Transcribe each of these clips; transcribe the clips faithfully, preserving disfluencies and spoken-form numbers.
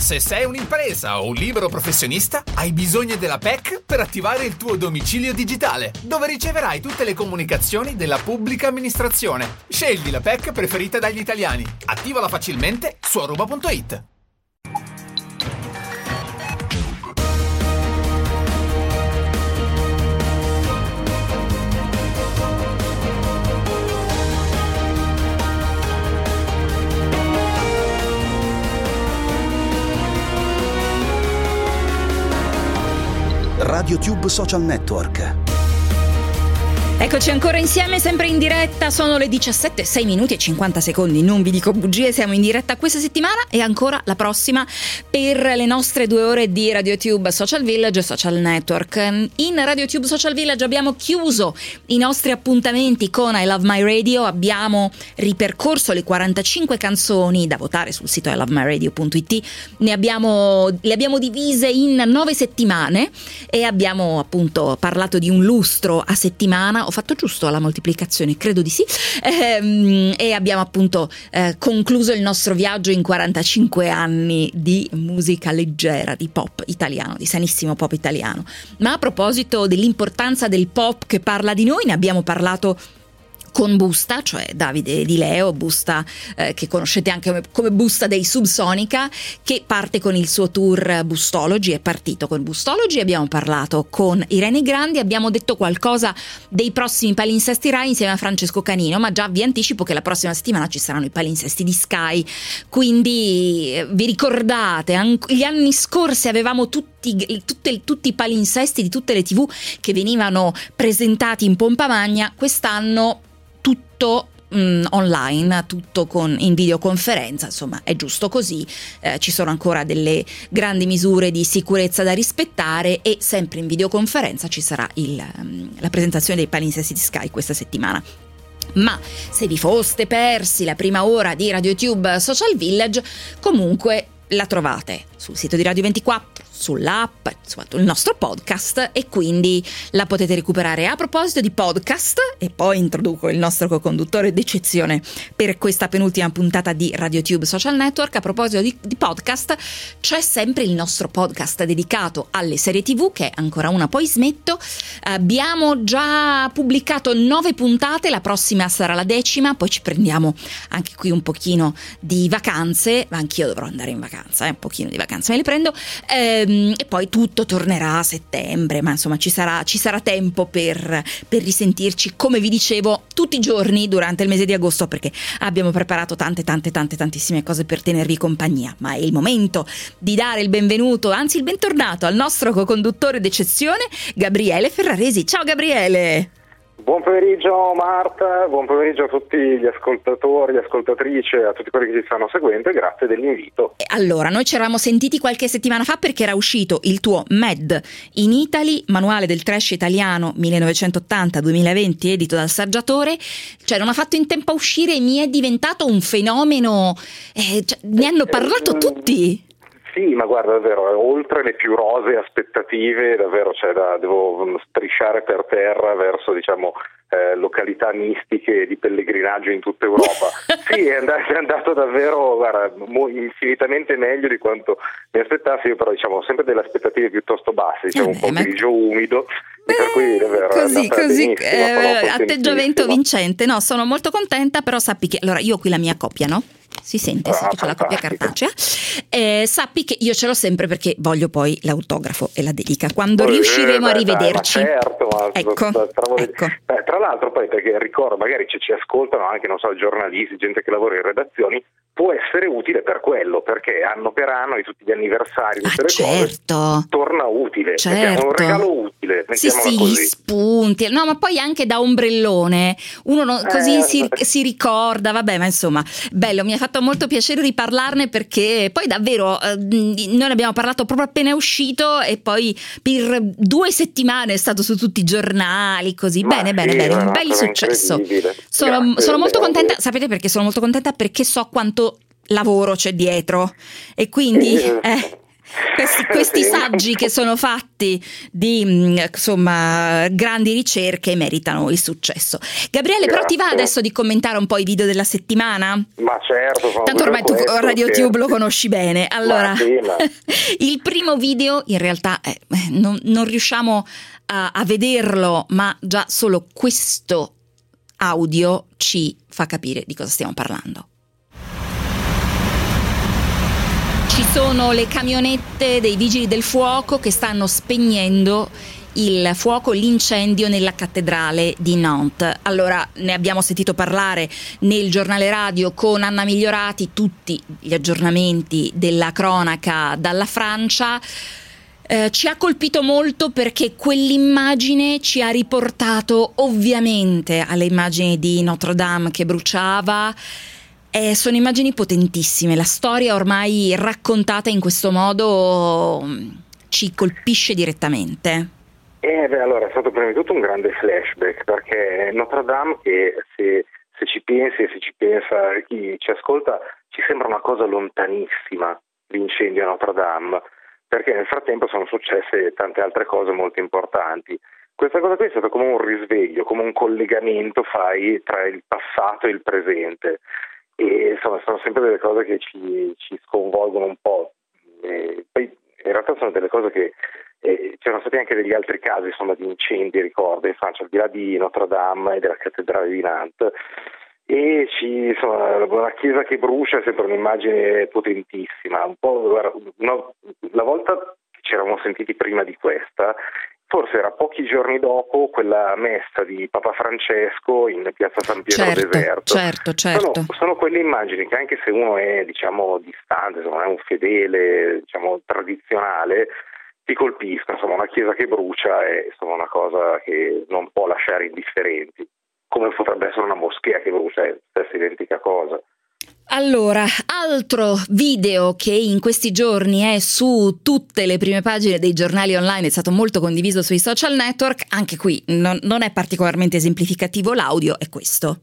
Se sei un'impresa o un libero professionista, hai bisogno della P E C per attivare il tuo domicilio digitale, dove riceverai tutte le comunicazioni della pubblica amministrazione. Scegli la P E C preferita dagli italiani. Attivala facilmente su aruba punto it. RadioTube Social Network. Eccoci ancora insieme, sempre in diretta, sono le diciassette, sei minuti e cinquanta secondi, non vi dico bugie, siamo in diretta questa settimana e ancora la prossima per le nostre due ore di RadioTube Social Village Social Network. In RadioTube Social Village abbiamo chiuso i nostri appuntamenti con I Love My Radio, abbiamo ripercorso le quarantacinque canzoni da votare sul sito i love my radio punto it, ne abbiamo, le abbiamo divise in nove settimane e abbiamo appunto parlato di un lustro a settimana. Ho fatto giusto la moltiplicazione? Credo di sì. Ehm, e abbiamo appunto eh, concluso il nostro viaggio in quarantacinque anni di musica leggera, di pop italiano, di sanissimo pop italiano. Ma a proposito dell'importanza del pop che parla di noi, ne abbiamo parlato con Busta, cioè Davide Di Leo, Busta eh, che conoscete anche come, come Busta dei Subsonica, che parte con il suo tour Bustology, è partito con Bustology, abbiamo parlato con Irene Grandi, abbiamo detto qualcosa dei prossimi palinsesti Rai insieme a Francesco Canino, ma già vi anticipo che la prossima settimana ci saranno i palinsesti di Sky, quindi eh, vi ricordate, an- gli anni scorsi avevamo tutti, tutte, tutti i palinsesti di tutte le tivù che venivano presentati in pompa magna, quest'anno tutto mh, online, tutto con, in videoconferenza, insomma è giusto così, eh, ci sono ancora delle grandi misure di sicurezza da rispettare e sempre in videoconferenza ci sarà il, um, la presentazione dei palinsesti di Sky questa settimana. Ma se vi foste persi la prima ora di RadioTube Social Village, comunque la trovate sul sito di Radio ventiquattro, sull'app, sul nostro podcast, e quindi la potete recuperare. A proposito di podcast, e poi introduco il nostro co-conduttore d'eccezione per questa penultima puntata di RadioTube Social Network, a proposito di, di podcast, c'è sempre il nostro podcast dedicato alle serie tivù, che è ancora una poi smetto. Abbiamo già pubblicato nove puntate, la prossima sarà la decima, poi ci prendiamo anche qui un pochino di vacanze, ma anch'io dovrò andare in vacanza, eh, un pochino di vacanze me le prendo, ehm, e poi tutto tornerà a settembre, ma insomma ci sarà, ci sarà tempo per, per risentirci, come vi dicevo, tutti i giorni durante il mese di agosto, perché abbiamo preparato tante tante tante tantissime cose per tenervi compagnia. Ma è il momento di dare il benvenuto, anzi il bentornato al nostro co-conduttore d'eccezione, Gabriele Ferraresi. Ciao Gabriele! Buon pomeriggio Marta, buon pomeriggio a tutti gli ascoltatori, ascoltatrici, a tutti quelli che ci stanno seguendo, e grazie dell'invito. Allora, noi ci eravamo sentiti qualche settimana fa perché era uscito il tuo Mad in Italy, manuale del trash italiano millenovecentottanta duemilaventi, edito dal Saggiatore. Cioè non ha fatto in tempo a uscire e mi è diventato un fenomeno, eh, cioè, ne hanno parlato tutti. Sì, ma guarda, davvero, oltre le più rosee aspettative, davvero, cioè, da, devo strisciare per terra verso, diciamo, eh, località mistiche di pellegrinaggio in tutta Europa. Sì, è andato, è andato davvero, guarda, infinitamente meglio di quanto mi aspettassi. Io però, diciamo, ho sempre delle aspettative piuttosto basse, diciamo, eh, un po' ma... grigio umido. Beh, per cui davvero così, così eh, atteggiamento sentissimo. Vincente. No, sono molto contenta, però sappi che allora io ho qui la mia coppia, no? Si sente, ah, sì, c'è la coppia cartacea. Eh, sappi che io ce l'ho sempre perché voglio poi l'autografo e la dedica quando eh, riusciremo beh, a rivederci. Ma certo, ma ecco, tra, ecco. Beh, tra l'altro poi, perché ricordo, magari ci, ci ascoltano anche, non so, giornalisti, gente che lavora in redazioni, può essere utile per quello, perché anno per anno, di tutti gli anniversari, tutte ah, le certo. cose, torna utile, certo. è un regalo utile, sì sì, così. Gli spunti, no, ma poi anche da ombrellone uno non, così eh, si, si ricorda, vabbè, ma insomma bello, mi ha fatto molto piacere riparlarne, perché poi davvero eh, noi ne abbiamo parlato proprio appena è uscito e poi per due settimane è stato su tutti i giornali, così ma bene sì, bene bene, un bel sono successo. Sono, Grazie, sono molto bene. contenta, sapete perché sono molto contenta? Perché so quanto lavoro c'è dietro e quindi sì, eh, Questi, questi saggi che sono fatti di insomma grandi ricerche meritano il successo. Gabriele, Grazie. Però ti va adesso di commentare un po' i video della settimana? Ma certo, tanto ormai tu RadioTube lo conosci bene. Allora, ma sì, ma... il primo video in realtà eh, non, non riusciamo a, a vederlo, ma già solo questo audio ci fa capire di cosa stiamo parlando. Ci sono le camionette dei vigili del fuoco che stanno spegnendo il fuoco, l'incendio nella cattedrale di Nantes. Allora, ne abbiamo sentito parlare nel giornale radio con Anna Migliorati, tutti gli aggiornamenti della cronaca dalla Francia. Eh, ci ha colpito molto perché quell'immagine ci ha riportato ovviamente alle immagini di Notre Dame che bruciava. Eh, sono immagini potentissime, la storia ormai raccontata in questo modo ci colpisce direttamente. Eh beh, allora è stato prima di tutto un grande flashback, perché Notre Dame, che se, se ci pensi e se ci pensa chi ci ascolta, ci sembra una cosa lontanissima l'incendio a Notre Dame, perché nel frattempo sono successe tante altre cose molto importanti. Questa cosa qui è stato come un risveglio, come un collegamento fai tra il passato e il presente. E insomma sono sempre delle cose che ci, ci sconvolgono un po'. E poi in realtà sono delle cose che eh, c'erano stati anche degli altri casi insomma di incendi, ricordo, in Francia, al di là di Notre Dame e della cattedrale di Nantes, e ci, insomma, una chiesa che brucia è sempre un'immagine potentissima. Un po', guarda, una, la volta che ci eravamo sentiti prima di questa, forse era pochi giorni dopo quella messa di Papa Francesco in piazza San Pietro certo, Deserto. Certo, certo. Sono, sono quelle immagini che anche se uno è, diciamo, distante, insomma, è un fedele, diciamo, tradizionale, ti colpiscono. Insomma, una chiesa che brucia è insomma una cosa che non può lasciare indifferenti, come potrebbe essere una moschea che brucia, è la stessa identica cosa. Allora, altro video che in questi giorni è su tutte le prime pagine dei giornali online, è stato molto condiviso sui social network, anche qui non, non è particolarmente esemplificativo l'audio, è questo.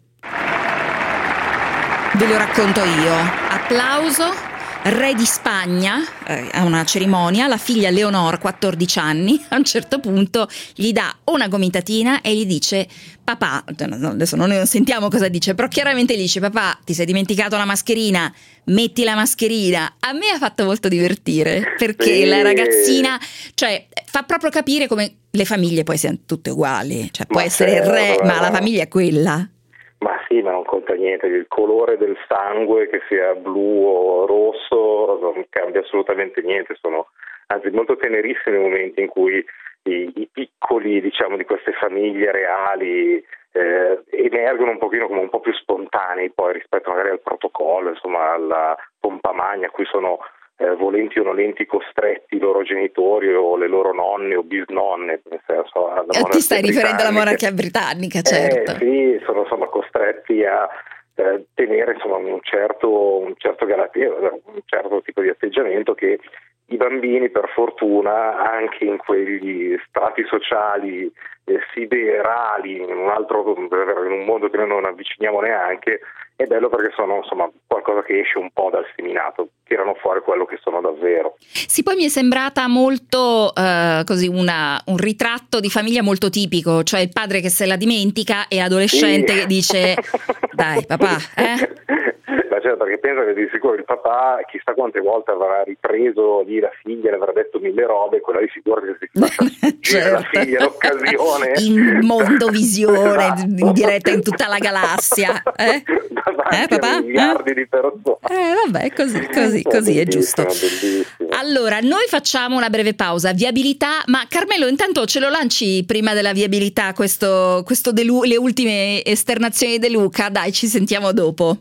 Ve lo racconto io. Applauso. Re di Spagna, eh, a una cerimonia, la figlia Leonor, quattordici anni, a un certo punto gli dà una gomitatina e gli dice: papà, adesso non sentiamo cosa dice, però chiaramente gli dice: papà, ti sei dimenticato la mascherina, metti la mascherina. A me ha fatto molto divertire, perché sì. La ragazzina, cioè, fa proprio capire come le famiglie poi siano tutte uguali, cioè può ma essere il re, ma la famiglia è quella. Ma sì, ma non conta niente, il colore del sangue, che sia blu o rosso, non cambia assolutamente niente, sono anzi molto tenerissimi i momenti in cui i, i piccoli, diciamo, di queste famiglie reali eh, emergono un pochino come un po' più spontanei poi rispetto magari al protocollo, insomma alla pompa magna a cui sono eh, volenti o nolenti costretti i loro genitori o le loro nonne o bisnonne, nel senso alla monarchia Ti stai riferendo alla monarchia britannica, certo. Eh, sì, sono insomma costretti a eh, tenere insomma un certo un certo galateo, un certo tipo di atteggiamento che i bambini, per fortuna, anche in quegli strati sociali eh, siderali, in un altro, in un mondo che noi non avviciniamo neanche, è bello perché sono insomma qualcosa che esce un po' dal seminato, tirano fuori quello che sono davvero. Sì, poi mi è sembrata molto eh, così una, un ritratto di famiglia molto tipico, cioè il padre che se la dimentica e l'adolescente sì. che dice: dai papà, eh? Ma certo, perché pensa che di sicuro il papà chissà quante volte avrà ripreso lì la figlia, le avrà detto mille robe, quella di sicuro che si lascia certo. la figlia l'occasione in mondovisione esatto. in diretta in tutta la galassia eh, eh papà? miliardi eh? di persone eh vabbè così così così è giusto. Bellissimo. Allora noi facciamo una breve pausa, viabilità, ma Carmelo intanto ce lo lanci prima della viabilità questo, questo De Lu- le ultime esternazioni di De Luca, dai, ci sentiamo dopo.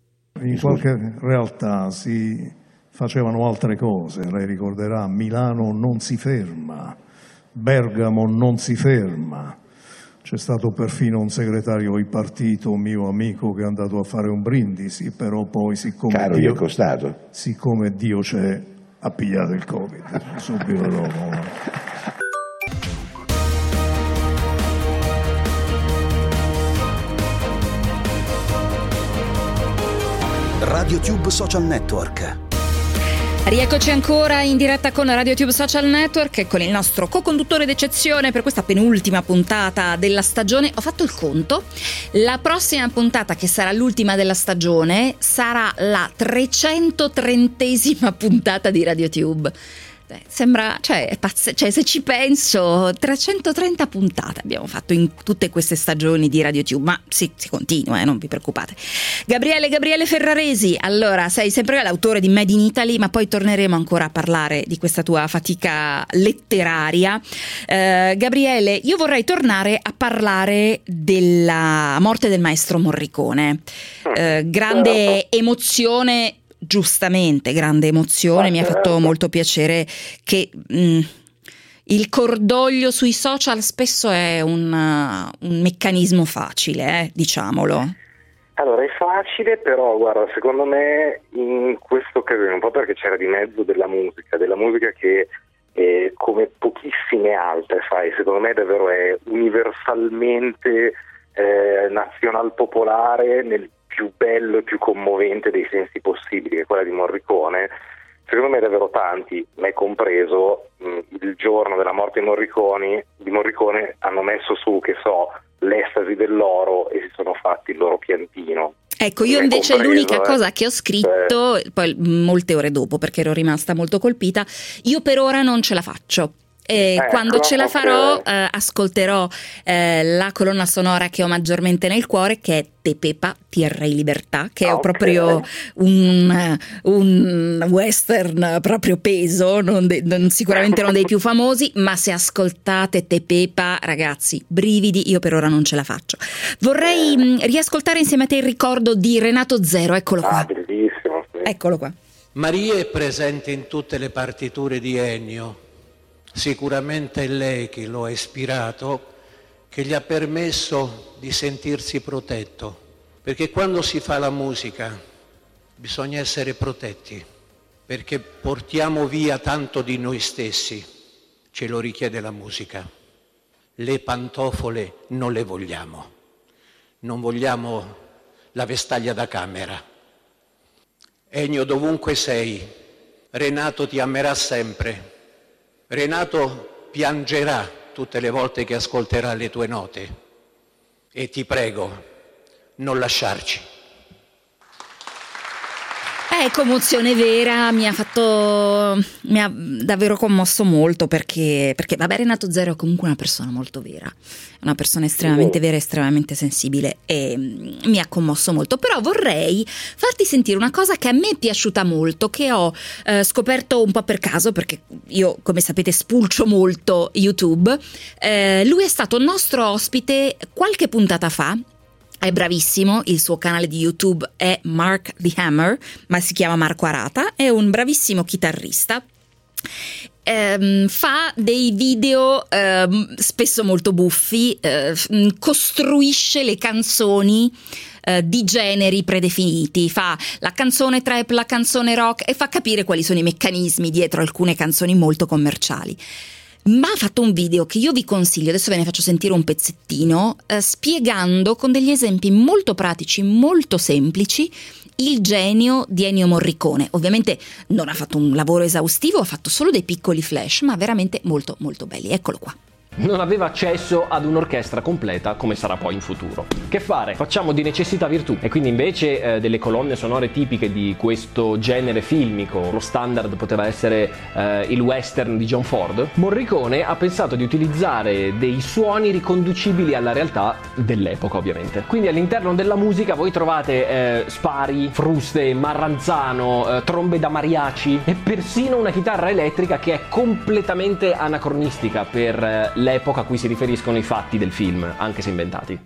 In qualche realtà si facevano altre cose, lei ricorderà: Milano non si ferma, Bergamo non si ferma. C'è stato perfino un segretario di partito, un mio amico, che è andato a fare un brindisi, però poi siccome Caro, Dio, gli è costato. siccome Dio c'è, ha pigliato il Covid subito dopo. RadioTube Social Network. Rieccoci ancora in diretta con RadioTube Social Network e con il nostro co-conduttore d'eccezione per questa penultima puntata della stagione. Ho fatto il conto, la prossima puntata, che sarà l'ultima della stagione, sarà la trecentotrentesima puntata di RadioTube. Sembra, cioè, è pazz- cioè, se ci penso, trecentotrenta puntate abbiamo fatto in tutte queste stagioni di RadioTube, ma sì, si continua, eh, non vi preoccupate. Gabriele, Gabriele Ferraresi, allora, sei sempre l'autore di Made in Italy, ma poi torneremo ancora a parlare di questa tua fatica letteraria. Eh, Gabriele, io vorrei tornare a parlare della morte del maestro Morricone. Eh, grande emozione. Giustamente, grande emozione, mi ha fatto molto piacere che mh, il cordoglio sui social spesso è un, uh, un meccanismo facile, eh, diciamolo. Allora, è facile, però guarda, secondo me in questo occasione, un po' perché c'era di mezzo della musica, della musica che eh, come pochissime altre, sai, secondo me davvero è universalmente eh, nazional popolare nel più bello e più commovente dei sensi possibili, che è quella di Morricone. Secondo me davvero tanti, me compreso, mh, il giorno della morte di Morricone, di Morricone hanno messo su, che so, l'estasi dell'oro e si sono fatti il loro piantino. Ecco, io invece compreso, l'unica eh. cosa che ho scritto, eh. poi molte ore dopo, perché ero rimasta molto colpita, io per ora non ce la faccio. E ecco, quando ce la farò okay. eh, ascolterò eh, la colonna sonora che ho maggiormente nel cuore, che è Te Pepa, Tierra e Libertà, che okay. è proprio un, un western proprio peso, non de, non, sicuramente non dei più famosi, ma se ascoltate Te Pepa, ragazzi, brividi, io per ora non ce la faccio. Vorrei mh, riascoltare insieme a te il ricordo di Renato Zero, eccolo qua. Ah, bellissimo. Sì. Eccolo qua. Maria è presente in tutte le partiture di Ennio. Sicuramente è lei che lo ha ispirato, che gli ha permesso di sentirsi protetto, perché quando si fa la musica bisogna essere protetti, perché portiamo via tanto di noi stessi, ce lo richiede la musica. Le pantofole non le vogliamo, non vogliamo la vestaglia da camera. Ennio, dovunque sei, Renato ti amerà sempre. Renato piangerà tutte le volte che ascolterà le tue note e ti prego, non lasciarci. È commozione vera, mi ha fatto, mi ha davvero commosso molto perché, perché vabbè, Renato Zero è comunque una persona molto vera, una persona estremamente vera, estremamente sensibile, e mi ha commosso molto. Però vorrei farti sentire una cosa che a me è piaciuta molto, che ho eh, scoperto un po' per caso, perché io, come sapete, spulcio molto YouTube. Eh, lui è stato nostro ospite qualche puntata fa. È bravissimo, il suo canale di YouTube è Mark the Hammer, ma si chiama Marco Arata, è un bravissimo chitarrista. Ehm, fa dei video ehm, spesso molto buffi, eh, costruisce le canzoni eh, di generi predefiniti, fa la canzone trap, la canzone rock e fa capire quali sono i meccanismi dietro alcune canzoni molto commerciali. Ma ha fatto un video che io vi consiglio, adesso ve ne faccio sentire un pezzettino, eh, spiegando con degli esempi molto pratici, molto semplici, il genio di Ennio Morricone. Ovviamente non ha fatto un lavoro esaustivo, ha fatto solo dei piccoli flash, ma veramente molto molto belli. Eccolo qua. Non aveva accesso ad un'orchestra completa come sarà poi in futuro. Che fare? Facciamo di necessità virtù, e quindi invece eh, delle colonne sonore tipiche di questo genere filmico, lo standard poteva essere eh, il western di John Ford, Morricone ha pensato di utilizzare dei suoni riconducibili alla realtà dell'epoca, ovviamente. Quindi all'interno della musica voi trovate eh, spari, fruste, marranzano, eh, trombe da mariachi e persino una chitarra elettrica che è completamente anacronistica per eh, l'epoca a cui si riferiscono i fatti del film, anche se inventati.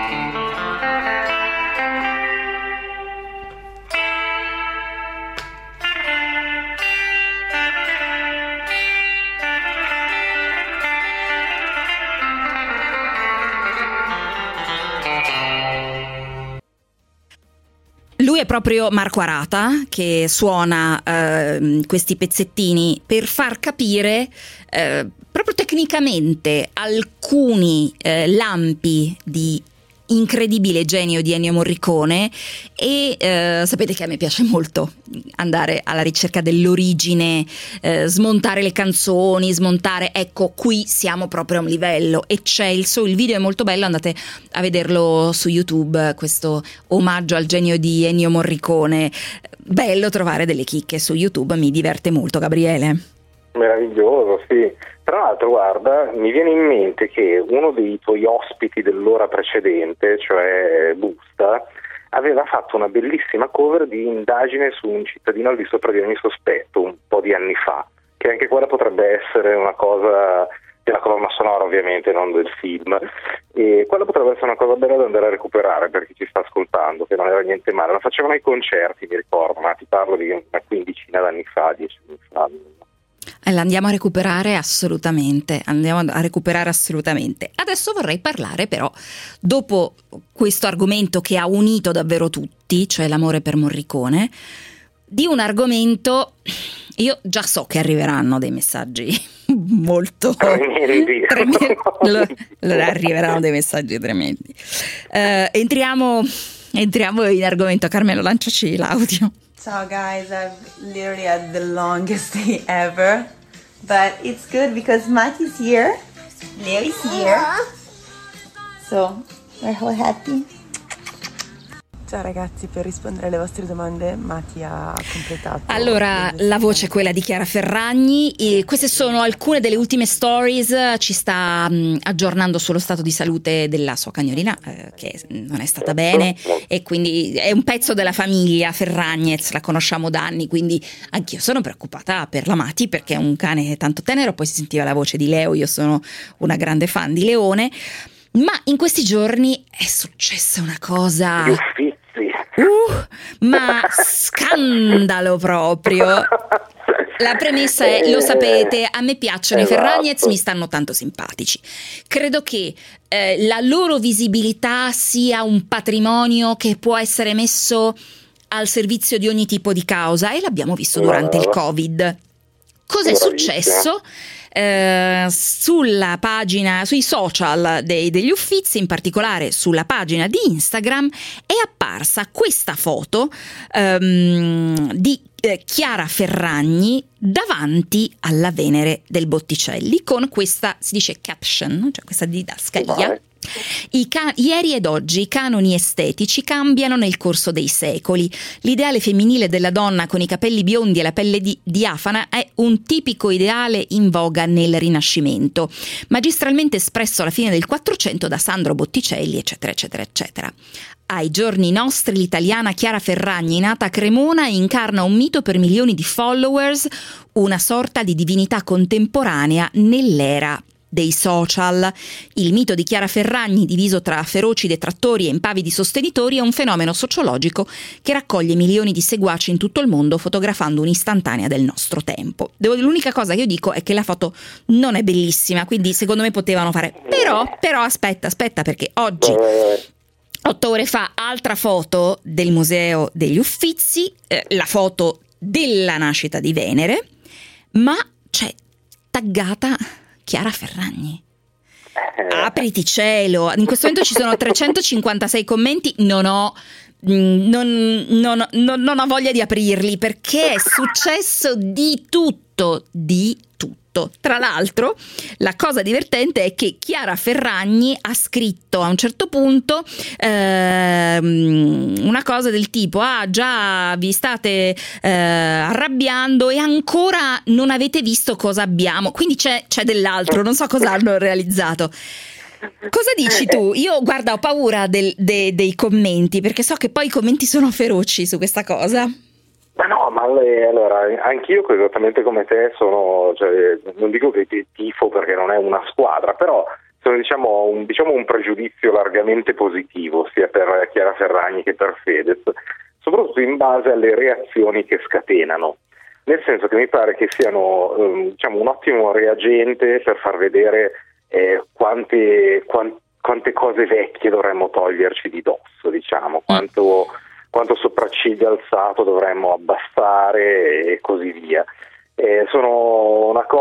Lui è proprio Marco Arata che suona eh, questi pezzettini per far capire eh, proprio tecnicamente alcuni eh, lampi di incredibile genio di Ennio Morricone e eh, sapete che a me piace molto andare alla ricerca dell'origine, eh, smontare le canzoni, smontare, ecco qui siamo proprio a un livello eccelso, il video è molto bello, andate a vederlo su YouTube, questo omaggio al genio di Ennio Morricone, bello trovare delle chicche su YouTube, mi diverte molto. Gabriele? Meraviglioso, sì. Tra l'altro, guarda, mi viene in mente che uno dei tuoi ospiti dell'ora precedente, cioè Busta, aveva fatto una bellissima cover di Indagine su un cittadino al di sopra di ogni sospetto un po' di anni fa, che anche quella potrebbe essere una cosa della colonna sonora, ovviamente, non del film, e quella potrebbe essere una cosa bella da andare a recuperare per chi ci sta ascoltando, che non era niente male. La facevano ai concerti, mi ricordo, ma ti parlo di una quindicina d'anni fa, dieci anni fa. La andiamo a recuperare assolutamente, andiamo a recuperare assolutamente. Adesso vorrei parlare però, dopo questo argomento che ha unito davvero tutti, cioè l'amore per Morricone, di un argomento, io già so che arriveranno dei messaggi molto tremendi, allora arriveranno dei messaggi tremendi. Uh, entriamo, entriamo in argomento. Carmelo, lanciaci l'audio. Ciao guys, I've literally had the longest day ever, but it's good because Matty's here, Leo's here, so we're all happy. Ciao ragazzi, per rispondere alle vostre domande Matti ha completato. Allora, la voce è quella di Chiara Ferragni e queste sono alcune delle ultime stories, ci sta mh, aggiornando sullo stato di salute della sua cagnolina eh, che non è stata bene e quindi è un pezzo della famiglia Ferragnez, la conosciamo da anni, quindi anch'io sono preoccupata per la Matti perché è un cane tanto tenero, poi si sentiva la voce di Leo, io sono una grande fan di Leone. Ma in questi giorni è successa una cosa, uh, ma scandalo proprio. La premessa è, lo sapete, a me piacciono esatto. I Ferragnez, mi stanno tanto simpatici. Credo che eh, la loro visibilità sia un patrimonio che può essere messo al servizio di ogni tipo di causa e l'abbiamo visto durante il Covid. Cos'è successo? Eh, sulla pagina, sui social dei, degli Uffizi, in particolare sulla pagina di Instagram, è apparsa questa foto ehm, di eh, Chiara Ferragni davanti alla Venere del Botticelli con questa, si dice caption, cioè questa didascalia. I ca- ieri ed oggi i canoni estetici cambiano nel corso dei secoli. L'ideale femminile della donna con i capelli biondi e la pelle di- diafana è un tipico ideale in voga nel Rinascimento, magistralmente espresso alla fine del Quattrocento da Sandro Botticelli, eccetera, eccetera, eccetera. Ai giorni nostri l'italiana Chiara Ferragni, nata a Cremona, incarna un mito per milioni di followers, una sorta di divinità contemporanea nell'era dei social. Il mito di Chiara Ferragni, diviso tra feroci detrattori e impavidi sostenitori, è un fenomeno sociologico che raccoglie milioni di seguaci in tutto il mondo, fotografando un'istantanea del nostro tempo. Devo, l'unica cosa che io dico è che la foto non è bellissima, quindi secondo me potevano fare. Però, però aspetta, aspetta, perché oggi, otto ore fa, altra foto del Museo degli Uffizi, eh, la foto della nascita di Venere, ma c'è taggata Chiara Ferragni. Apriti cielo, in questo momento ci sono trecentocinquantasei commenti, non ho non, non, non, non ho voglia di aprirli perché è successo di tutto, di tutto. Tra l'altro, la cosa divertente è che Chiara Ferragni ha scritto a un certo punto ehm, una cosa del tipo: ah, già vi state eh, arrabbiando e ancora non avete visto cosa abbiamo. Quindi c'è, c'è dell'altro, non so cosa hanno realizzato. Cosa dici tu? Io, guarda, ho paura del, de, dei commenti, perché so che poi i commenti sono feroci su questa cosa. Ma no, ma allora, anch'io esattamente come te sono, cioè, non dico che tifo perché non è una squadra, però sono diciamo un, diciamo un pregiudizio largamente positivo sia per Chiara Ferragni che per Fedez, soprattutto in base alle reazioni che scatenano, nel senso che mi pare che siano um, diciamo un ottimo reagente per far vedere eh, quante, quant, quante cose vecchie dovremmo toglierci di dosso, diciamo, quanto... quanto sopracciglio alzato dovremmo abbassare e così via. Eh, sono una cosa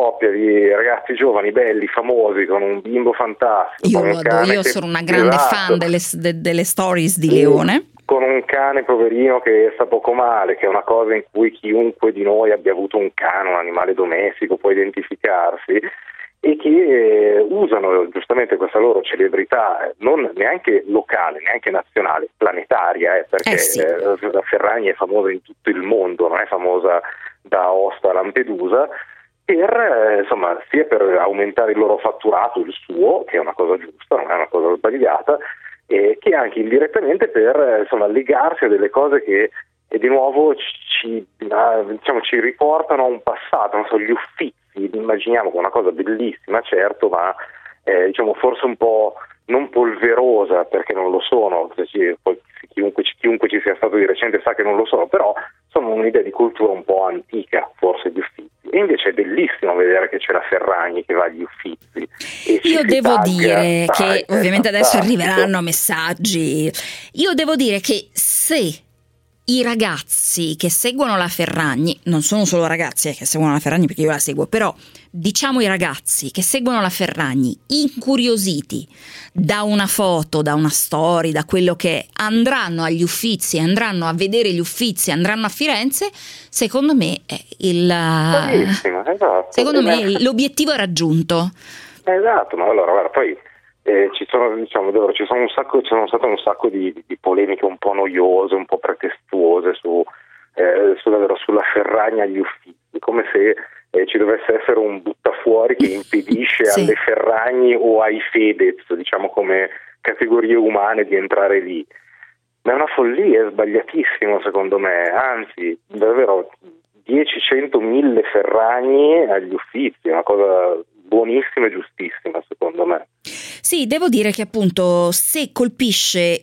coppia di ragazzi giovani, belli, famosi, con un bimbo fantastico. Io con lo un adoro, cane io che- sono una grande esatto, fan delle, de- delle stories di Sì, Leone. con un cane poverino che sta poco male, che è una cosa in cui chiunque di noi abbia avuto un cane, un animale domestico, può identificarsi, e che eh, usano giustamente questa loro celebrità, eh, non neanche locale, neanche nazionale, planetaria, eh, perché Eh sì. eh, la Ferragni è famosa in tutto il mondo, non è famosa da Aosta a Lampedusa, per eh, insomma sia per aumentare il loro fatturato, il suo, che è una cosa giusta, non è una cosa sbagliata, e che anche indirettamente per eh, insomma legarsi a delle cose che e di nuovo ci, ah, diciamo, ci riportano a un passato, non so, gli Uffizi, li immaginiamo come una cosa bellissima, certo, ma eh, diciamo forse un po' non polverosa, perché non lo sono, se ci- poi chiunque, ci- chiunque ci sia stato di recente sa che non lo sono, però sono un'idea di cultura un po' antica, forse, gli Uffizi. E invece è bellissimo vedere che c'è la Ferragni che va agli Uffizi. e ci Io si devo taglia, dire dai, che è ovviamente adesso fantastico. arriveranno messaggi. Io devo dire che se i ragazzi che seguono la Ferragni, non sono solo ragazzi eh, che seguono la Ferragni perché io la seguo, però diciamo i ragazzi che seguono la Ferragni incuriositi da una foto, da una story, da quello che è, andranno agli Uffizi, andranno a vedere gli Uffizi, andranno a Firenze, secondo me è il Bellissimo, esatto. secondo me Eh, l'obiettivo è raggiunto. Esatto, ma allora guarda, poi eh, ci sono, diciamo, davvero, ci sono un sacco, ci sono state un sacco di, di polemiche un po' noiose, un po' pretestuose su, eh, su davvero sulla Ferragni agli Uffizi, come se eh, ci dovesse essere un buttafuori che impedisce Sì. alle Ferragni o ai Fedez, diciamo come categorie umane, di entrare lì. Ma è una follia, è sbagliatissimo secondo me, anzi, davvero dieci, cento, mille Ferragni agli Uffizi, è una cosa buonissima e giustissima secondo me. Sì, devo dire che appunto se colpisce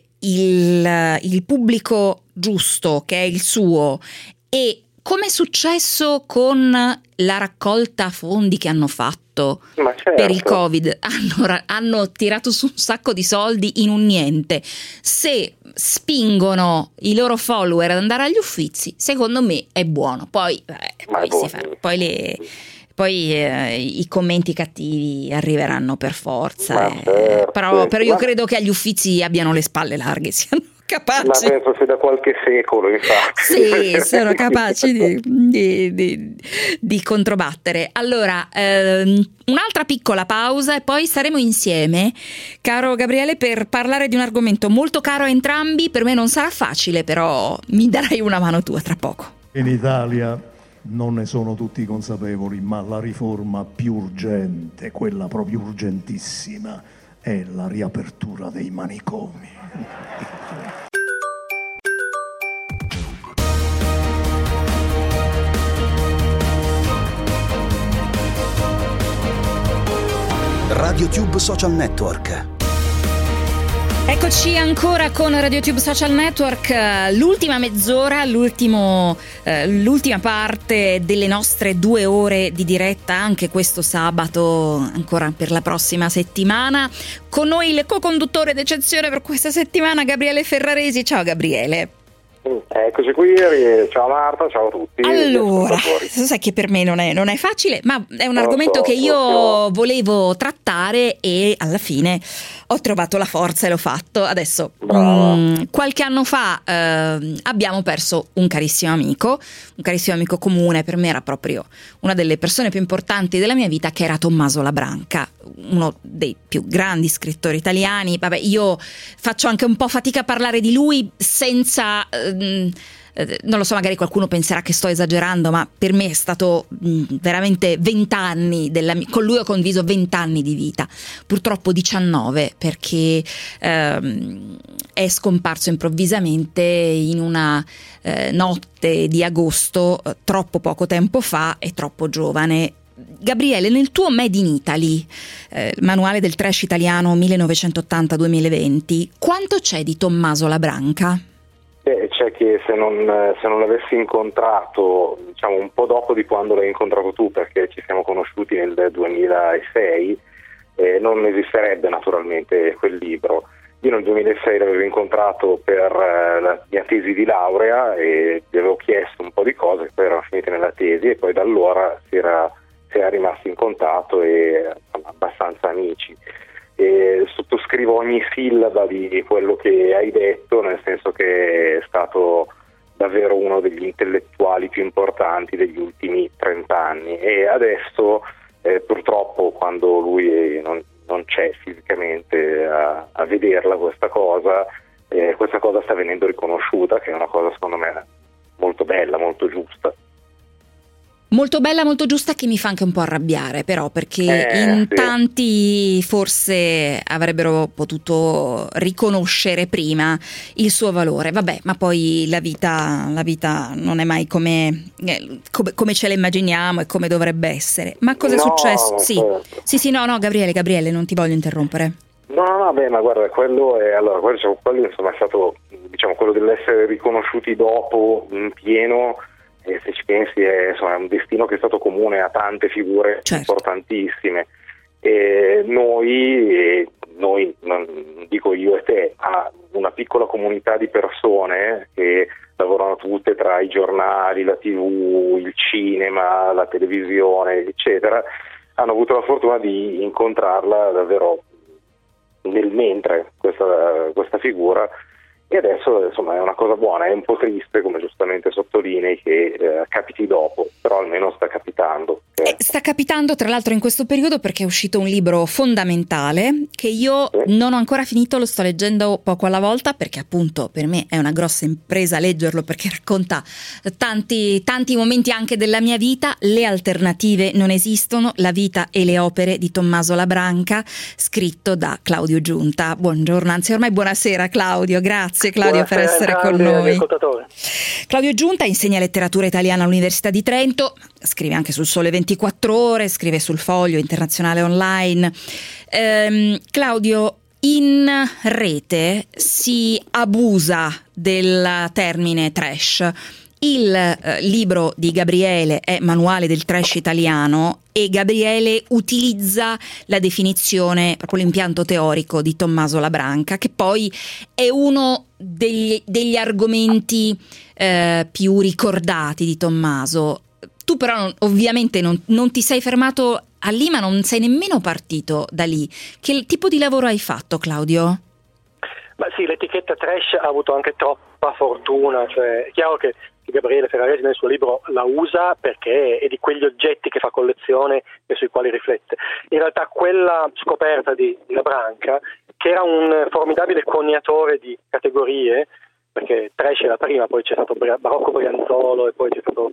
il, il pubblico giusto, che è il suo, e come è successo con la raccolta fondi che hanno fatto Ma certo. per il Covid, hanno, ra- hanno tirato su un sacco di soldi in un niente. Se spingono i loro follower ad andare agli Uffizi, secondo me è buono. Poi, eh, Ma poi, è si buono. fa, poi le... Poi eh, i commenti cattivi arriveranno per forza, Ma eh. certo, però, però io ma- credo che agli Uffizi abbiano le spalle larghe, siano Ma capaci. penso sia da qualche secolo, infatti. Sì, sono capaci di, di- di- di controbattere. Allora, ehm, un'altra piccola pausa e poi saremo insieme, caro Gabriele, per parlare di un argomento molto caro a entrambi. Per me non sarà facile, però mi darai una mano tua tra poco. In Italia non ne sono tutti consapevoli, ma la riforma più urgente, quella proprio urgentissima, è la riapertura dei manicomi. RadioTube Social Network. Eccoci ancora con RadioTube Social Network, l'ultima mezz'ora, l'ultimo, eh, l'ultima parte delle nostre due ore di diretta, anche questo sabato, ancora per la prossima settimana. Con noi il co-conduttore d'eccezione per questa settimana, Gabriele Ferraresi. Ciao Gabriele. Eccoci qui, ciao Marta, ciao a tutti. Allora, sai che per me non è, non è facile, ma è un Lo argomento so, che io lo so. volevo trattare e alla fine ho trovato la forza e l'ho fatto. Adesso, Brava. mh, qualche anno fa eh, abbiamo perso un carissimo amico, un carissimo amico comune, per me era proprio una delle persone più importanti della mia vita, che era Tommaso Labranca, uno dei più grandi scrittori italiani. Vabbè, io faccio anche un po' fatica a parlare di lui senza... ehm, eh, non lo so, magari qualcuno penserà che sto esagerando, ma per me è stato mh, veramente vent'anni della mia, con lui ho condiviso vent'anni di vita, purtroppo diciannove, perché ehm, è scomparso improvvisamente in una eh, notte di agosto, eh, troppo poco tempo fa e troppo giovane. Gabriele, nel tuo Made in Italy, eh, il manuale del trash italiano millenovecentottanta duemilaventi, quanto c'è di Tommaso Labranca? Beh, c'è che se non, se non l'avessi incontrato, diciamo un po' dopo di quando l'hai incontrato tu, perché ci siamo conosciuti nel duemilasei, eh, non esisterebbe naturalmente quel libro. Io nel duemilasei l'avevo incontrato per eh, la mia tesi di laurea e gli avevo chiesto un po' di cose che poi erano finite nella tesi, e poi da allora si era, si si è rimasti in contatto e abbastanza amici. E sottoscrivo ogni sillaba di quello che hai detto, nel senso che è stato davvero uno degli intellettuali più importanti degli ultimi trent'anni, e adesso eh, purtroppo, quando lui non, non c'è fisicamente a, a vederla questa cosa, eh, questa cosa sta venendo riconosciuta, che è una cosa secondo me molto bella, molto giusta. Molto bella, molto giusta, che mi fa anche un po' arrabbiare, però, perché eh, in sì. tanti forse avrebbero potuto riconoscere prima il suo valore. Vabbè, ma poi la vita, la vita non è mai come, eh, come, come ce la immaginiamo e come dovrebbe essere. Ma cosa è no, successo? Sì. Certo. sì, sì, no, no, Gabriele, Gabriele, non ti voglio interrompere. No, no, no, beh, ma guarda, quello è, allora, quello, quello insomma è stato, diciamo, quello dell'essere riconosciuti dopo in pieno. E se ci pensi è, insomma, è un destino che è stato comune a tante figure certo. importantissime, e noi, e noi non dico io e te, ma una piccola comunità di persone che lavorano tutte tra i giornali, la tivù, il cinema, la televisione, eccetera, hanno avuto la fortuna di incontrarla davvero nel mentre, questa, questa figura. E adesso insomma è una cosa buona, è un po' triste, come giustamente sottolinei, che eh, capiti dopo, però almeno sta capitando. Eh, sta capitando tra l'altro in questo periodo, perché è uscito un libro fondamentale che io sì. non ho ancora finito, lo sto leggendo poco alla volta, perché appunto per me è una grossa impresa leggerlo, perché racconta tanti, tanti momenti anche della mia vita. Le alternative non esistono, la vita e le opere di Tommaso Labranca, scritto da Claudio Giunta. Buongiorno, anzi ormai buonasera Claudio, grazie. Grazie Claudio per essere con noi. Claudio Giunta insegna letteratura italiana all'Università di Trento, scrive anche sul Sole ventiquattro Ore, scrive sul Foglio Internazionale Online. Ehm, Claudio, in rete si abusa del termine trash. Il eh, libro di Gabriele è Manuale del trash italiano, e Gabriele utilizza la definizione, proprio l'impianto teorico di Tommaso Labranca, che poi è uno degli, degli argomenti eh, più ricordati di Tommaso. Tu però non, ovviamente non, non ti sei fermato a lì, ma non sei nemmeno partito da lì. Che tipo di lavoro hai fatto, Claudio? Ma sì, l'etichetta trash ha avuto anche troppa fortuna, cioè è chiaro che Gabriele Ferraresi nel suo libro la usa perché è di quegli oggetti che fa collezione e sui quali riflette. In realtà quella scoperta di, di Labranca, che era un formidabile coniatore di categorie, perché trash è la prima, poi c'è stato Barocco Brianzolo e poi c'è stato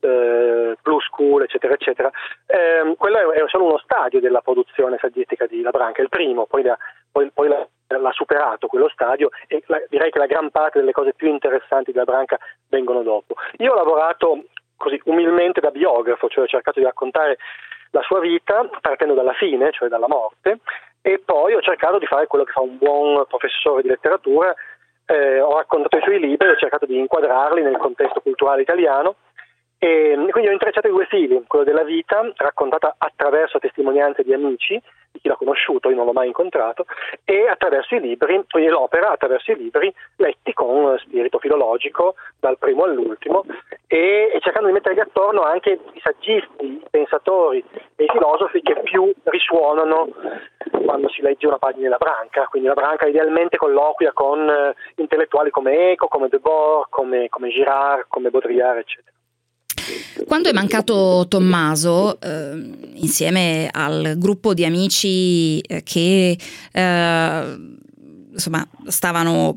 eh, Blue School, eccetera, eccetera. Eh, quello è solo uno stadio della produzione saggistica di Labranca, il primo, poi, da, poi, poi la, l'ha superato quello stadio, e la, direi che la gran parte delle cose più interessanti di Labranca vengono dopo. Io ho lavorato così umilmente da biografo, cioè ho cercato di raccontare la sua vita partendo dalla fine, cioè dalla morte, e poi ho cercato di fare quello che fa un buon professore di letteratura. Eh, ho raccontato i suoi libri, ho cercato di inquadrarli nel contesto culturale italiano, e quindi ho intrecciato i due fili, quello della vita raccontata attraverso testimonianze di amici, di chi l'ha conosciuto, io non l'ho mai incontrato, e attraverso i libri, quindi l'opera attraverso i libri letti con spirito filologico dal primo all'ultimo, e, e cercando di mettergli attorno anche i saggisti, i pensatori e i filosofi che più risuonano quando si legge una pagina della Labranca. Quindi Labranca idealmente colloquia con eh, intellettuali come Eco, come Debord, come, come Girard, come Baudrillard, eccetera. Quando è mancato Tommaso, eh, insieme al gruppo di amici eh, che eh, insomma stavano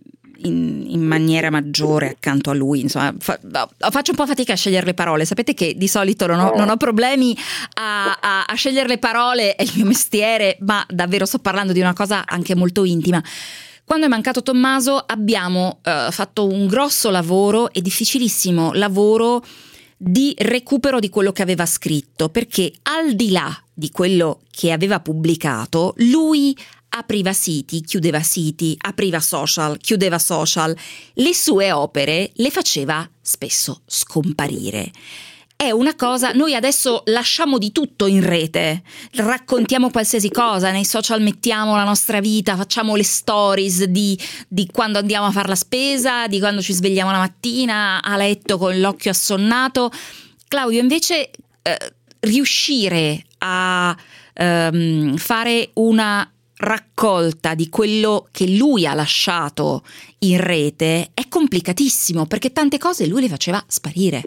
in, in maniera maggiore accanto a lui, insomma, fa, faccio un po' fatica a scegliere le parole. Sapete che di solito non ho, non ho problemi a, a, a scegliere le parole, è il mio mestiere, ma davvero sto parlando di una cosa anche molto intima. Quando è mancato Tommaso abbiamo eh, fatto un grosso lavoro e difficilissimo lavoro di recupero di quello che aveva scritto, perché al di là di quello che aveva pubblicato, lui apriva siti, chiudeva siti, apriva social, chiudeva social, le sue opere le faceva spesso scomparire. È una cosa, noi adesso lasciamo di tutto in rete, raccontiamo qualsiasi cosa, nei social mettiamo la nostra vita, facciamo le stories di, di quando andiamo a fare la spesa, di quando ci svegliamo la mattina a letto con l'occhio assonnato. Claudio, invece eh, riuscire a um, fare una raccolta di quello che lui ha lasciato in rete è complicatissimo, perché tante cose lui le faceva sparire.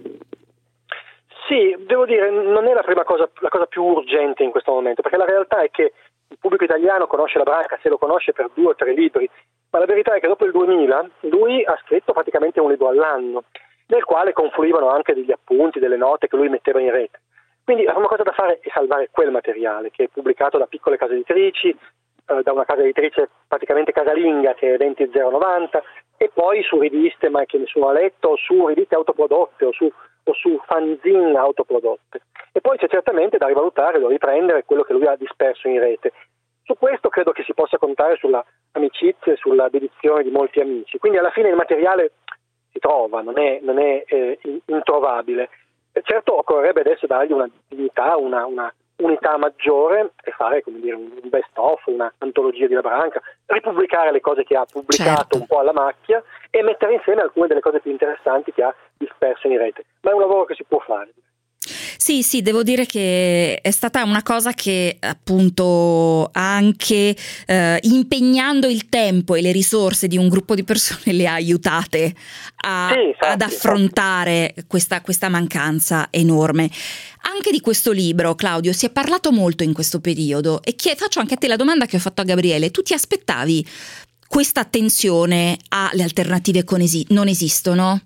Sì, devo dire, non è la prima cosa, la cosa più urgente in questo momento, perché la realtà è che il pubblico italiano conosce la Branca, se lo conosce per due o tre libri, ma la verità è che dopo il duemila lui ha scritto praticamente un libro all'anno, nel quale confluivano anche degli appunti, delle note che lui metteva in rete. Quindi la prima cosa da fare è salvare quel materiale che è pubblicato da piccole case editrici, eh, da una casa editrice praticamente casalinga che è venti zero novanta, e poi su riviste ma che nessuno ha letto, o su riviste autoprodotte o su, o su fanzine autoprodotte. E poi c'è certamente da rivalutare, da riprendere quello che lui ha disperso in rete. Su questo credo che si possa contare sulla amicizia e sulla dedizione di molti amici. Quindi alla fine il materiale si trova, non è, non è eh, introvabile. E certo occorrerebbe adesso dargli una dignità, una, una unità maggiore e fare, come dire, un best of, una antologia di La Branca, ripubblicare le cose che ha pubblicato, certo, un po' alla macchia, e mettere insieme alcune delle cose più interessanti che ha disperso in rete. Ma è un lavoro che si può fare. Sì, sì, devo dire che è stata una cosa che appunto anche eh, impegnando il tempo e le risorse di un gruppo di persone le ha aiutate a, sì, infatti, ad affrontare infatti. Questa, questa mancanza enorme. Anche di questo libro, Claudio, si è parlato molto in questo periodo, e che, faccio anche a te la domanda che ho fatto a Gabriele: tu ti aspettavi questa attenzione alle alternative con esi- non esistono?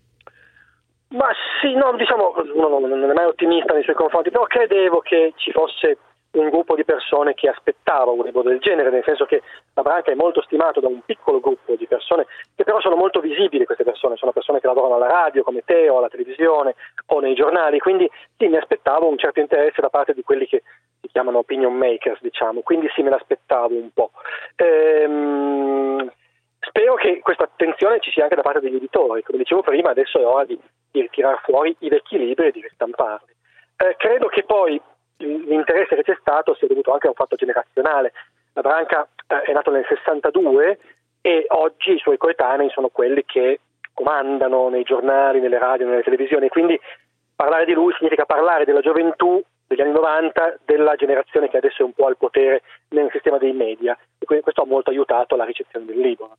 Ma sì, no, diciamo, uno non è mai ottimista nei suoi confronti, però credevo che ci fosse un gruppo di persone che aspettava un libro del genere, nel senso che La Branca è molto stimato da un piccolo gruppo di persone, che però sono molto visibili. Queste persone sono persone che lavorano alla radio come te, o alla televisione o nei giornali, quindi sì, mi aspettavo un certo interesse da parte di quelli che si chiamano opinion makers, diciamo, quindi sì, me l'aspettavo un po'. Ehm... Spero che questa attenzione ci sia anche da parte degli editori. Come dicevo prima, adesso è ora di, di tirare fuori i vecchi libri e di ristamparli. Eh, credo che poi l'interesse che c'è stato sia dovuto anche a un fatto generazionale. La Branca eh, è nato nel sessantadue e oggi i suoi coetanei sono quelli che comandano nei giornali, nelle radio, nelle televisioni. Quindi parlare di lui significa parlare della gioventù degli anni novanta, della generazione che adesso è un po' al potere nel sistema dei media, e quindi questo ha molto aiutato la ricezione del libro.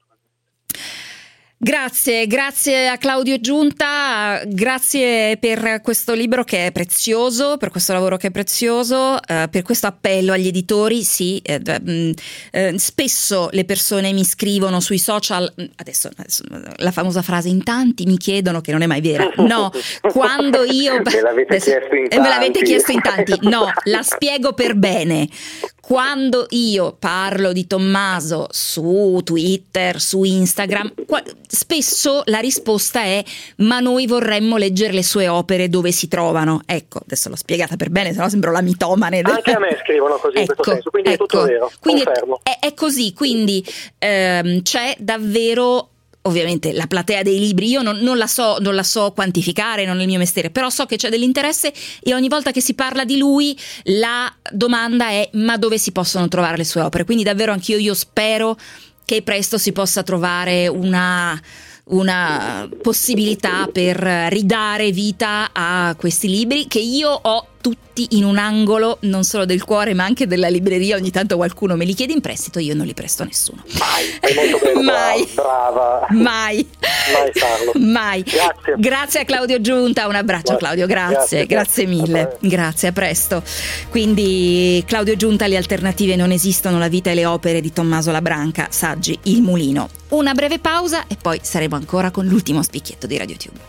Grazie, grazie a Claudio Giunta, grazie per questo libro che è prezioso, per questo lavoro che è prezioso, eh, per questo appello agli editori. Sì, eh, eh, spesso le persone mi scrivono sui social, adesso, adesso la famosa frase "in tanti mi chiedono", che non è mai vera. No, quando io me l'avete adesso, chiesto in tanti. me l'avete chiesto in tanti. No, la spiego per bene. Quando io parlo di Tommaso su Twitter, su Instagram, qua, spesso la risposta è: ma noi vorremmo leggere le sue opere, dove si trovano? Ecco, adesso l'ho spiegata per bene, sennò sembro la mitomane. Anche a me scrivono così, ecco, in questo senso, quindi ecco, è tutto vero, quindi confermo. È, è così, quindi ehm, c'è davvero... Ovviamente la platea dei libri io non, non la so, non la so quantificare, non è il mio mestiere, però so che c'è dell'interesse, e ogni volta che si parla di lui la domanda è: ma dove si possono trovare le sue opere? Quindi davvero anch'io io spero che presto si possa trovare una, una possibilità per ridare vita a questi libri che io ho tutti in un angolo, non solo del cuore ma anche della libreria. Ogni tanto qualcuno me li chiede in prestito, io non li presto a nessuno. Mai, è molto bene, mai, brava. Mai. Mai farlo. Mai. Grazie. Grazie a Claudio Giunta, un abbraccio. Grazie. Claudio, grazie, grazie, grazie mille. A grazie, a presto. Quindi Claudio Giunta, Le alternative non esistono, la vita e le opere di Tommaso La Branca, saggi Il Mulino. Una breve pausa e poi saremo ancora con l'ultimo spicchietto di RadioTube.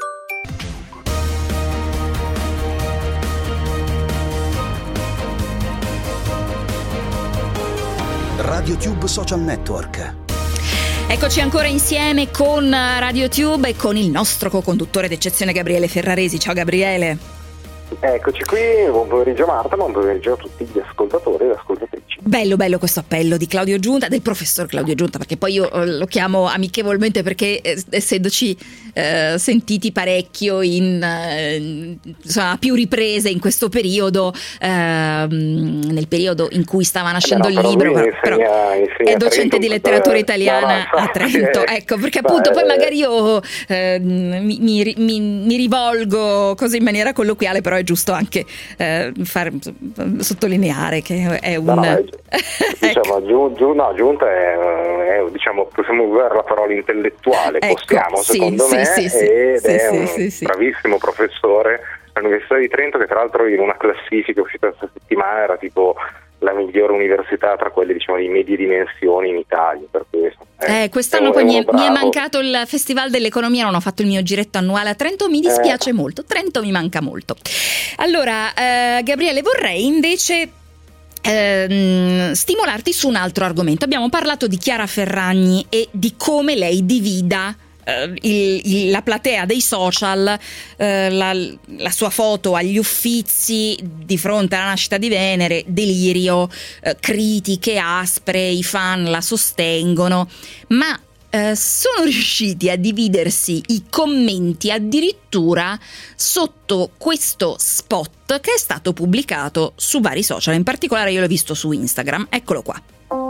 RadioTube Social Network. Eccoci ancora insieme con RadioTube e con il nostro co-conduttore d'eccezione Gabriele Ferraresi. Ciao Gabriele. Eccoci qui, buon pomeriggio Marta, buon pomeriggio a tutti gli ascoltatori e le ascoltatrici. Bello, bello questo appello di Claudio Giunta, del professor Claudio Giunta, perché poi io lo chiamo amichevolmente perché eh, essendoci eh, sentiti parecchio in eh, insomma, più riprese in questo periodo, eh, nel periodo in cui stava nascendo eh no, il libro, però, insegna, però insegna è docente di letteratura eh, italiana no, no, a Trento, eh, ecco, perché appunto eh, poi magari io eh, mi, mi, mi, mi rivolgo così in maniera colloquiale, però è giusto anche eh, far, sottolineare che è un... No, no, è, diciamo, giù, giù, no, giunta è, è, diciamo, possiamo usare la parola intellettuale, ecco, possiamo, sì, secondo sì, me, sì, sì, ed sì, è sì, un sì, sì. bravissimo professore all'Università di Trento, che tra l'altro in una classifica uscita questa settimana era tipo la migliore università tra quelle, diciamo, di medie dimensioni in Italia, per questo. Eh, eh, quest'anno poi mi è, mi è bravo. mancato il Festival dell'Economia, non ho fatto il mio giretto annuale a Trento, mi dispiace eh. molto, Trento mi manca molto. Allora, eh, Gabriele, vorrei invece ehm, stimolarti su un altro argomento. Abbiamo parlato di Chiara Ferragni e di come lei divida Il, il, la platea dei social, eh, la, la sua foto agli Uffizi di fronte alla nascita di Venere, delirio, eh, critiche aspre, i fan la sostengono, ma eh, sono riusciti a dividersi i commenti addirittura sotto questo spot che è stato pubblicato su vari social, in particolare io l'ho visto su Instagram, eccolo qua.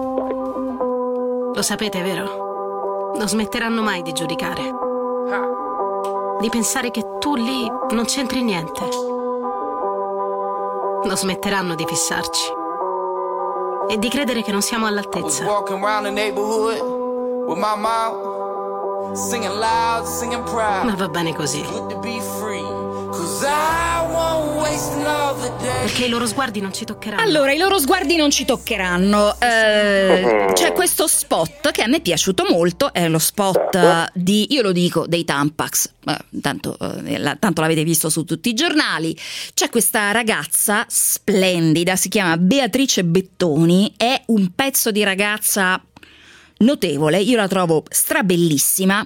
Lo sapete, vero? Non smetteranno mai di giudicare, di pensare che tu lì non c'entri niente. Non smetteranno di fissarci e di credere che non siamo all'altezza. Ma va bene così. Perché i loro sguardi non ci toccheranno. Allora, i loro sguardi non ci toccheranno. Eh, c'è questo spot che a me è piaciuto molto, è lo spot di, io lo dico, dei Tampax. Eh, tanto, eh, la, tanto l'avete visto su tutti i giornali. C'è questa ragazza splendida, si chiama Beatrice Bettoni, è un pezzo di ragazza notevole, io la trovo strabellissima.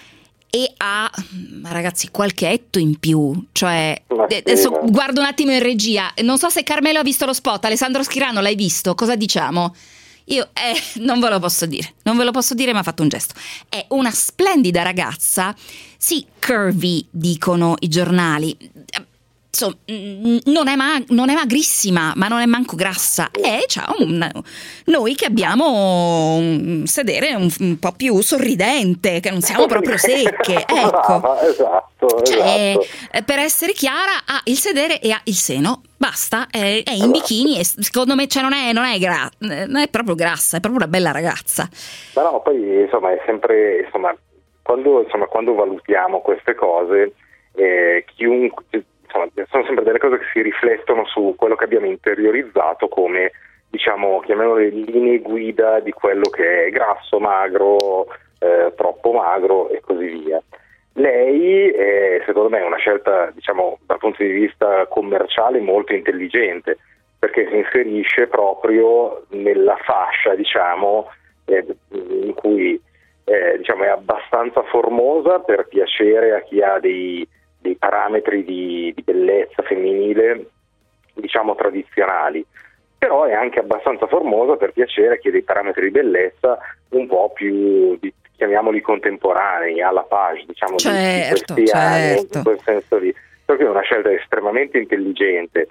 E ha, ragazzi, qualche etto in più, cioè adesso guardo un attimo in regia, non so se Carmelo ha visto lo spot, Alessandro Schirano l'hai visto, cosa diciamo? Io eh, non ve lo posso dire, non ve lo posso dire, ma ha fatto un gesto. È una splendida ragazza, sì, curvy dicono i giornali, insomma, non è, ma- non è magrissima, ma non è manco grassa. E c'ha un, noi che abbiamo un sedere un, un po' più sorridente, che non siamo proprio secche, ecco. Esatto, cioè, esatto. Per essere chiara, ha il sedere e ha il seno, basta, è, è in bikini e secondo me, cioè, non è, non è gra- non è proprio grassa, è proprio una bella ragazza. Ma no, poi insomma è sempre, insomma, quando, insomma, quando valutiamo queste cose, eh, chiunque, insomma, sono sempre delle cose che si riflettono su quello che abbiamo interiorizzato come, diciamo, chiamiamole linee guida di quello che è grasso, magro, eh, troppo magro e così via. Lei, è, secondo me, è una scelta, diciamo, dal punto di vista commerciale molto intelligente, perché si inserisce proprio nella fascia, diciamo, eh, in cui eh, diciamo, è abbastanza formosa per piacere a chi ha dei, dei parametri di, di bellezza femminile, diciamo, tradizionali, però è anche abbastanza formosa per piacere a chi ha dei parametri di bellezza un po' più, di, chiamiamoli contemporanei, alla page, diciamo, certo, di, di questi certo. anni, in quel senso lì. Perché è una scelta estremamente intelligente.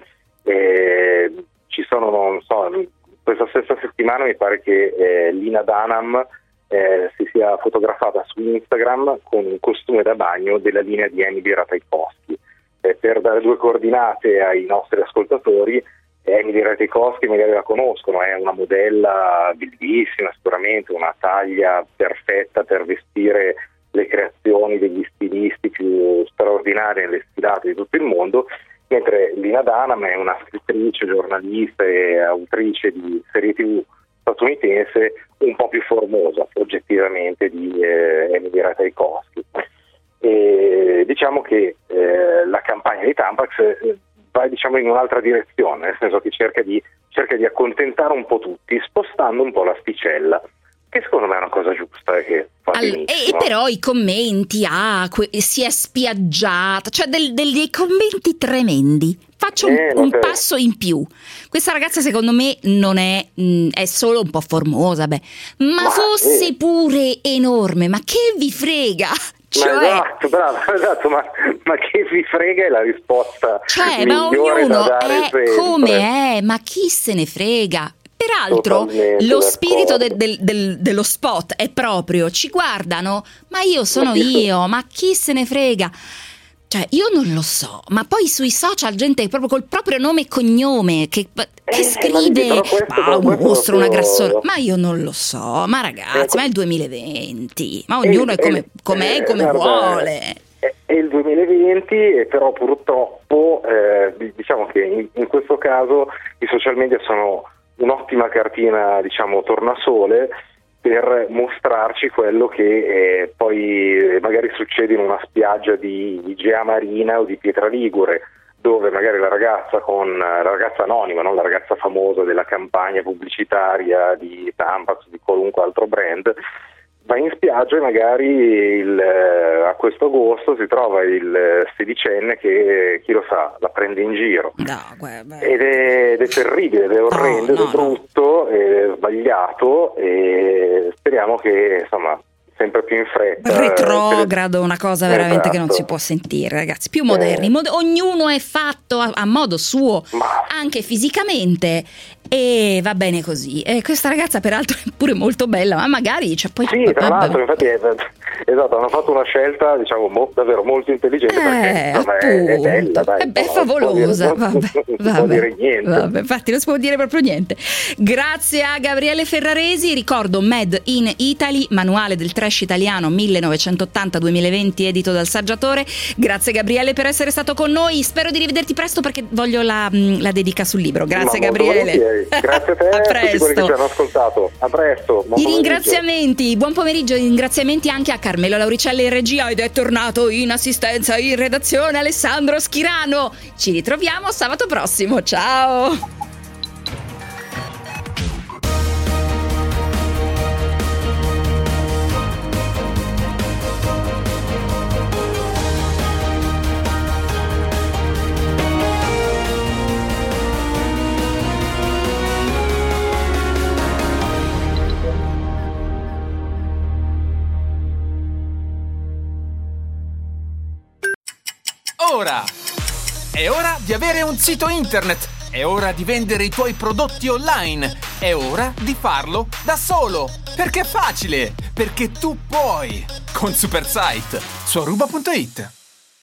Eh, ci sono, non so, questa stessa settimana mi pare che eh, Lina Dunham eh, si sia fotografata su Instagram con un costume da bagno della linea di Emily Ratajkowski. Eh, per dare due coordinate ai nostri ascoltatori, Emily Ratajkowski magari la conoscono, è una modella bellissima, sicuramente una taglia perfetta per vestire le creazioni degli stilisti più straordinari nelle sfilate di tutto il mondo, mentre Lina Dunham è una scrittrice, giornalista e autrice di serie tivù statunitense un po' più formosa oggettivamente di eh, Emily Ratajkowski. E diciamo che eh, la campagna di Tampax eh, va, diciamo, in un'altra direzione, nel senso che cerca di, cerca di accontentare un po' tutti, spostando un po' l'asticella, che secondo me è una cosa giusta e che fa All- benissimo. E però i commenti, ah, que- si è spiaggiata, cioè del- degli commenti tremendi. Faccio un, Eh, un vabbè. passo in più. Questa ragazza secondo me non è, mh, è solo un po' formosa, beh, ma, Ma, fosse eh. pure enorme, ma che vi frega? Cioè, Ma esatto, bravo, esatto, ma, ma che vi frega è la risposta cioè ma migliore ognuno da dare è sempre. come è, ma chi se ne frega? Peraltro Totalmente lo d'accordo. spirito del- del- del- dello spot è proprio, ci guardano, ma io sono Ma chi se- io, ma chi se ne frega? Cioè, io non lo so, ma poi sui social gente proprio col proprio nome e cognome che, che Eh, scrive ma questo- ah, un questo mostro, una proprio- grassona. Ma io non lo so, ma ragazzi, Ecco. ma è il duemilaventi, ma ognuno è Eh, come, eh, com'è e eh, come guarda, vuole. È, è il duemilaventi, e però purtroppo eh, di- diciamo che in, in questo caso i social media sono un'ottima cartina, diciamo, tornasole per mostrarci quello che eh, poi magari succede in una spiaggia di Igea Marina o di Pietra Ligure, dove magari la ragazza con la ragazza anonima, non la ragazza famosa della campagna pubblicitaria di Tampax, di qualunque altro brand, va in spiaggia e magari il, a questo agosto si trova il sedicenne che, chi lo sa, la prende in giro. No, guarda. Ed è, ed è terribile, ed è orrendo, no, ed è brutto, ed è sbagliato, e speriamo che, insomma, sempre più in fretta. Retrogrado, una cosa veramente Esatto. che non si può sentire, ragazzi. Più moderni, mod- ognuno è fatto a, a modo suo, Ma- anche fisicamente, e va bene così. E questa ragazza, peraltro, è pure molto bella, ma magari c'è poi. Sì, tra vabbè. l'altro, infatti, è, esatto, hanno fatto una scelta, diciamo, mo- davvero molto intelligente, perché Eh, insomma, è, è bella, dai, è, be- insomma, non si può favolosa, dire- non- vabbè, non si può vabbè, dire niente. vabbè, infatti non si può dire proprio niente. Grazie a Gabriele Ferraresi, ricordo Made in Italy, manuale del trash italiano millenovecentottanta duemilaventi, edito dal Saggiatore. Grazie Gabriele per essere stato con noi, spero di rivederti presto perché voglio la, la dedica sul libro. Grazie Ma molto Gabriele. volentieri. Grazie a te A e a tutti quelli che presto. ci hanno ascoltato. A presto. Buon I pomeriggio. ringraziamenti, buon pomeriggio, i ringraziamenti anche a Carmelo Lauricelli in regia ed è tornato in assistenza in redazione Alessandro Schirano. Ci ritroviamo sabato prossimo, ciao! Ora! È ora di avere un sito internet! È ora di vendere i tuoi prodotti online! È ora di farlo da solo! Perché è facile! Perché tu puoi! Con Supersite su aruba punto it.